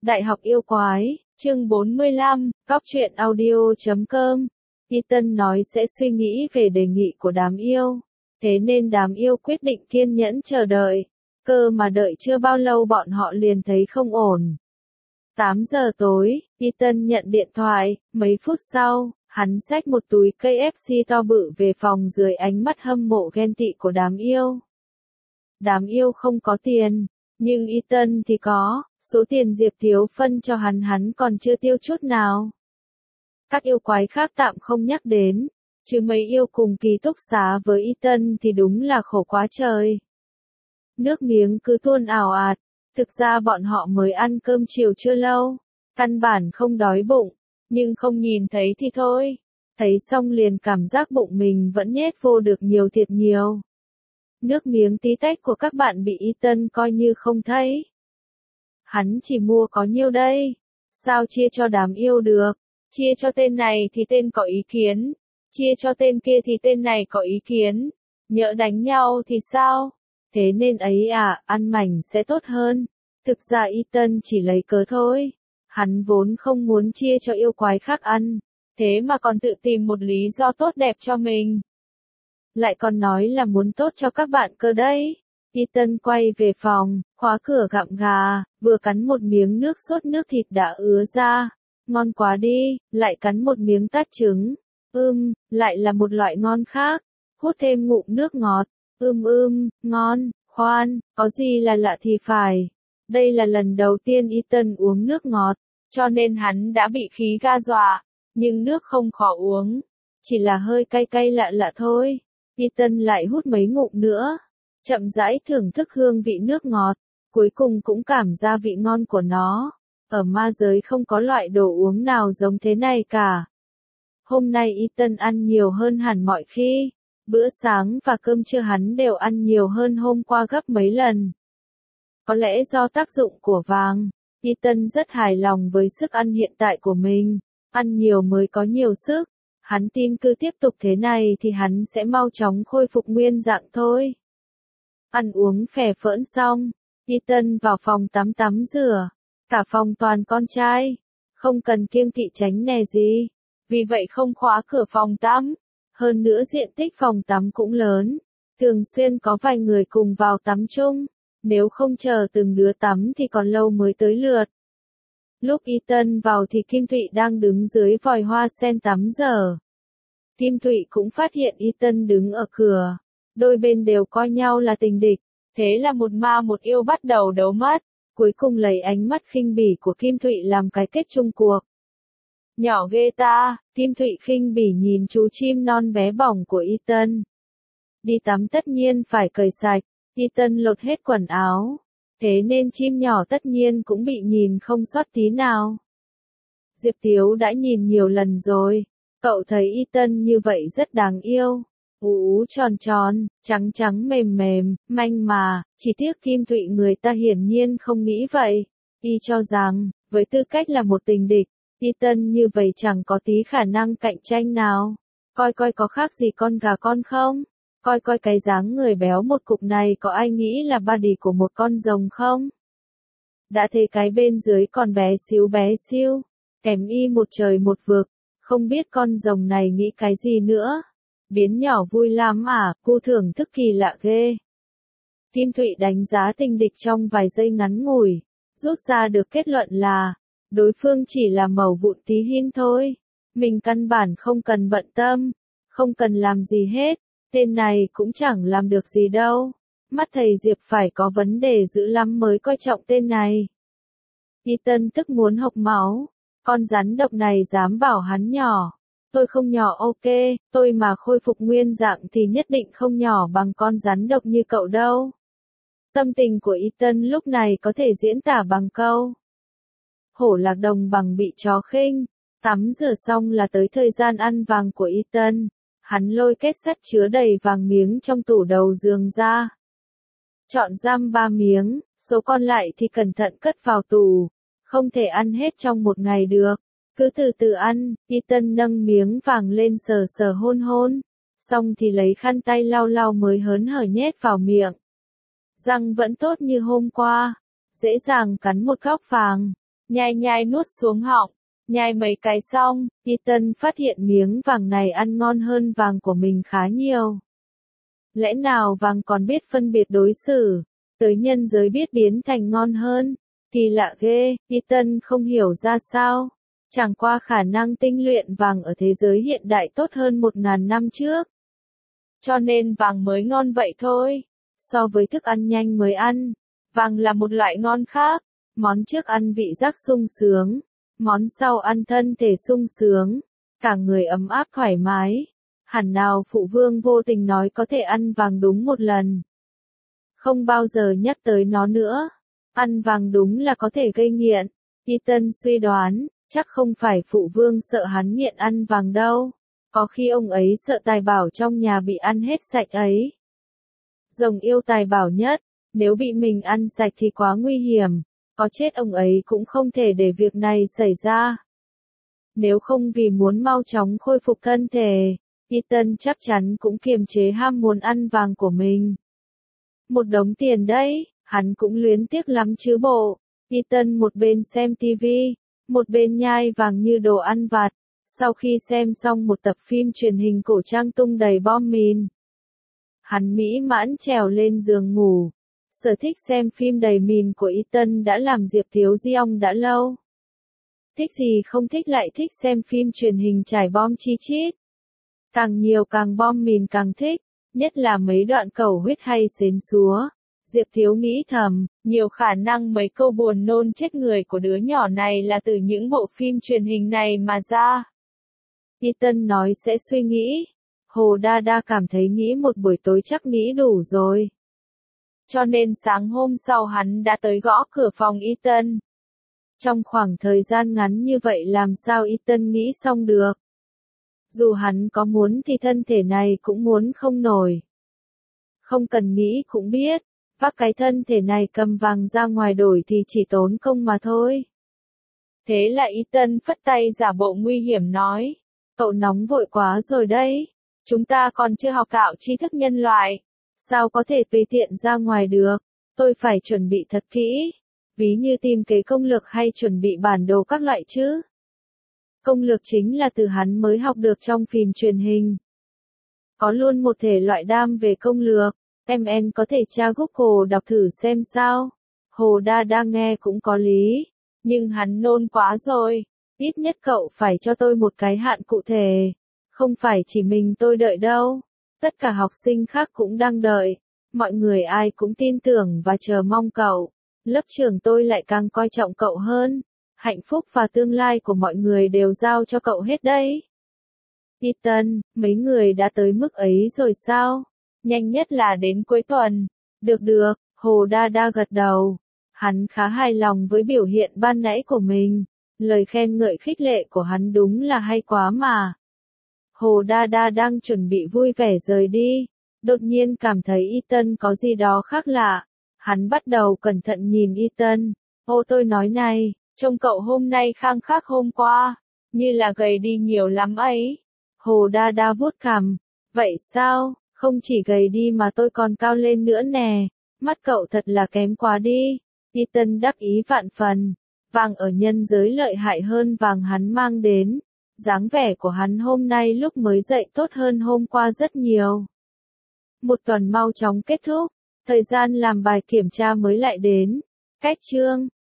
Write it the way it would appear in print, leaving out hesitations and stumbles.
Đại học yêu quái, chương 45, Cóc truyện audio.com. Ethan nói sẽ suy nghĩ về đề nghị của đám yêu. Thế nên đám yêu quyết định kiên nhẫn chờ đợi. Cơ mà đợi chưa bao lâu bọn họ liền thấy không ổn. 8 giờ tối, Ethan nhận điện thoại, mấy phút sau, hắn xách một túi KFC to bự về phòng dưới ánh mắt hâm mộ ghen tị của đám yêu. Đám yêu không có tiền, nhưng Ethan thì có, số tiền Diệp Thiếu phân cho hắn còn chưa tiêu chút nào. Các yêu quái khác tạm không nhắc đến, chứ mấy yêu cùng ký túc xá với Ethan thì đúng là khổ quá trời. Nước miếng cứ tuôn ào ạt, thực ra bọn họ mới ăn cơm chiều chưa lâu, căn bản không đói bụng, nhưng không nhìn thấy thì thôi, thấy xong liền cảm giác bụng mình vẫn nhét vô được nhiều thiệt nhiều. Nước miếng tí tách của các bạn bị Ethan coi như không thấy. Hắn chỉ mua có nhiêu đây? Sao chia cho đám yêu được? Chia cho tên này thì tên có ý kiến, chia cho tên kia thì tên này có ý kiến. Nhỡ đánh nhau thì sao? Thế nên ấy à, ăn mảnh sẽ tốt hơn. Thực ra Ethan chỉ lấy cớ thôi. Hắn vốn không muốn chia cho yêu quái khác ăn, thế mà còn tự tìm một lý do tốt đẹp cho mình. Lại còn nói là muốn tốt cho các bạn cơ đấy. Ethan quay về phòng, khóa cửa gặm gà, vừa cắn một miếng nước sốt nước thịt đã ứa ra. Ngon quá đi, lại cắn một miếng tát trứng. Lại là một loại ngon khác. Hút thêm ngụm nước ngọt. Ngon, khoan, có gì là lạ thì phải. Đây là lần đầu tiên Ethan uống nước ngọt, cho nên hắn đã bị khí ga dọa. Nhưng nước không khó uống, chỉ là hơi cay cay lạ lạ thôi. Ethan lại hút mấy ngụm nữa, chậm rãi thưởng thức hương vị nước ngọt, cuối cùng cũng cảm ra vị ngon của nó. Ở ma giới không có loại đồ uống nào giống thế này cả. Hôm nay Ethan ăn nhiều hơn hẳn mọi khi, bữa sáng và cơm trưa hắn đều ăn nhiều hơn hôm qua gấp mấy lần. Có lẽ do tác dụng của vàng, Ethan rất hài lòng với sức ăn hiện tại của mình, ăn nhiều mới có nhiều sức. Hắn tin cứ tiếp tục thế này thì hắn sẽ mau chóng khôi phục nguyên dạng thôi. Ăn uống phè phỡn xong, Ethan vào phòng tắm rửa. Cả phòng toàn con trai, không cần kiêng kỵ tránh nè gì. Vì vậy không khóa cửa phòng tắm. Hơn nữa diện tích phòng tắm cũng lớn, thường xuyên có vài người cùng vào tắm chung. Nếu không chờ từng đứa tắm thì còn lâu mới tới lượt. Lúc Ethan vào thì Kim Thụy đang đứng dưới vòi hoa sen tắm giờ. Kim Thụy cũng phát hiện Ethan đứng ở cửa. Đôi bên đều coi nhau là tình địch. Thế là một ma một yêu bắt đầu đấu mắt. Cuối cùng lấy ánh mắt khinh bỉ của Kim Thụy làm cái kết chung cuộc. Nhỏ ghê ta, Kim Thụy khinh bỉ nhìn chú chim non bé bỏng của Ethan. Đi tắm tất nhiên phải cởi sạch, Ethan lột hết quần áo. Thế nên chim nhỏ tất nhiên cũng bị nhìn không sót tí nào. Diệp Thiếu đã nhìn nhiều lần rồi, cậu thấy Ethan như vậy rất đáng yêu. Ú tròn tròn, trắng trắng mềm mềm, manh mà, chỉ tiếc Kim Thụy người ta hiển nhiên không nghĩ vậy. Y cho rằng, với tư cách là một tình địch, Ethan như vậy chẳng có tí khả năng cạnh tranh nào. Coi coi có khác gì con gà con không? Coi coi cái dáng người béo một cục này có ai nghĩ là body của một con rồng không? Đã thấy cái bên dưới còn bé xíu, kém y một trời một vực, không biết con rồng này nghĩ cái gì nữa. Biến nhỏ vui lắm à, cô thưởng thức kỳ lạ ghê. Kim Thụy đánh giá tình địch trong vài giây ngắn ngủi, rút ra được kết luận là, đối phương chỉ là mẩu vụn tí hin thôi. Mình căn bản không cần bận tâm, không cần làm gì hết, tên này cũng chẳng làm được gì đâu. Mắt thầy Diệp phải có vấn đề dữ lắm mới coi trọng tên này. Ethan tức muốn hộc máu, con rắn độc này dám bảo hắn nhỏ. Tôi không nhỏ ok, tôi mà khôi phục nguyên dạng thì nhất định không nhỏ bằng con rắn độc như cậu đâu. Tâm tình của Ethan lúc này có thể diễn tả bằng câu. Hổ lạc đồng bằng bị chó khinh. Tắm rửa xong là tới thời gian ăn vàng của Ethan. Hắn lôi kết sắt chứa đầy vàng miếng trong tủ đầu giường ra. Chọn giam 3 miếng, số còn lại thì cẩn thận cất vào tủ. Không thể ăn hết trong một ngày được. Cứ từ từ ăn, Ethan nâng miếng vàng lên sờ hôn. Xong thì lấy khăn tay lau lau mới hớn hở nhét vào miệng. Răng vẫn tốt như hôm qua. Dễ dàng cắn một góc vàng. nhai nhai nuốt xuống họng, nhai mấy cái xong, Ethan phát hiện miếng vàng này ăn ngon hơn vàng của mình khá nhiều. Lẽ nào vàng còn biết phân biệt đối xử, tới nhân giới biết biến thành ngon hơn, kỳ lạ ghê, Ethan không hiểu ra sao. Chẳng qua khả năng tinh luyện vàng ở thế giới hiện đại tốt hơn 1000 năm trước. Cho nên vàng mới ngon vậy thôi. So với thức ăn nhanh mới ăn, vàng là một loại ngon khác. Món trước ăn vị giác sung sướng, món sau ăn thân thể sung sướng, cả người ấm áp thoải mái. Hẳn nào phụ vương vô tình nói có thể ăn vàng đúng một lần. Không bao giờ nhắc tới nó nữa. Ăn vàng đúng là có thể gây nghiện. Ethan suy đoán, chắc không phải phụ vương sợ hắn nghiện ăn vàng đâu. Có khi ông ấy sợ tài bảo trong nhà bị ăn hết sạch ấy. Rồng yêu tài bảo nhất, nếu bị mình ăn sạch thì quá nguy hiểm. Có chết ông ấy cũng không thể để việc này xảy ra. Nếu không vì muốn mau chóng khôi phục thân thể, Ethan chắc chắn cũng kiềm chế ham muốn ăn vàng của mình. Một đống tiền đấy, hắn cũng luyến tiếc lắm chứ bộ. Ethan một bên xem tivi, một bên nhai vàng như đồ ăn vặt. Sau khi xem xong một tập phim truyền hình cổ trang tung đầy bom mìn, hắn mỹ mãn trèo lên giường ngủ. Sở thích xem phim đầy mìn của Ethan đã làm Diệp Thiếu Di đã lâu. Thích gì không thích lại thích xem phim truyền hình trải bom chi chít. Càng nhiều càng bom mìn càng thích, nhất là mấy đoạn cầu huyết hay xến xúa. Diệp Thiếu nghĩ thầm, nhiều khả năng mấy câu buồn nôn chết người của đứa nhỏ này là từ những bộ phim truyền hình này mà ra. Ethan nói sẽ suy nghĩ. Hồ Đa Đa cảm thấy nghĩ một buổi tối chắc nghĩ đủ rồi. Cho nên sáng hôm sau hắn đã tới gõ cửa phòng Ethan. Trong khoảng thời gian ngắn như vậy làm sao Ethan nghĩ xong được. Dù hắn có muốn thì thân thể này cũng muốn không nổi. Không cần nghĩ cũng biết, vác cái thân thể này cầm vàng ra ngoài đổi thì chỉ tốn công mà thôi. Thế là Ethan phất tay giả bộ nguy hiểm nói, cậu nóng vội quá rồi đấy, chúng ta còn chưa học tạo tri thức nhân loại, sao có thể tùy tiện ra ngoài được, tôi phải chuẩn bị thật kỹ, ví như tìm kế công lược hay chuẩn bị bản đồ các loại chứ. Công lược chính là từ hắn mới học được trong phim truyền hình. Có luôn một thể loại đam về công lược, MN có thể tra Google đọc thử xem sao. Hồ Đa đang nghe cũng có lý, nhưng hắn nôn quá rồi, ít nhất cậu phải cho tôi một cái hạn cụ thể, không phải chỉ mình tôi đợi đâu, tất cả học sinh khác cũng đang đợi, mọi người ai cũng tin tưởng và chờ mong cậu, lớp trưởng tôi lại càng coi trọng cậu hơn, hạnh phúc và tương lai của mọi người đều giao cho cậu hết đấy. Ethan, mấy người đã tới mức ấy rồi sao? Nhanh nhất là đến cuối tuần. Được, Hồ Đa Đa gật đầu. Hắn khá hài lòng với biểu hiện ban nãy của mình. Lời khen ngợi khích lệ của hắn đúng là hay quá mà. Hồ Đa Đa đang chuẩn bị vui vẻ rời đi. Đột nhiên cảm thấy Ethan có gì đó khác lạ. Hắn bắt đầu cẩn thận nhìn Ethan. Ô tôi nói này, trông cậu hôm nay khang khác hôm qua. Như là gầy đi nhiều lắm ấy. Hồ Đa Đa vuốt cằm. Vậy sao? Không chỉ gầy đi mà tôi còn cao lên nữa nè. Mắt cậu thật là kém quá đi. Ethan đắc ý vạn phần. Vàng ở nhân giới lợi hại hơn vàng hắn mang đến. Dáng vẻ của hắn hôm nay lúc mới dậy tốt hơn hôm qua rất nhiều. Một tuần mau chóng kết thúc. Thời gian làm bài kiểm tra mới lại đến. Cách chương.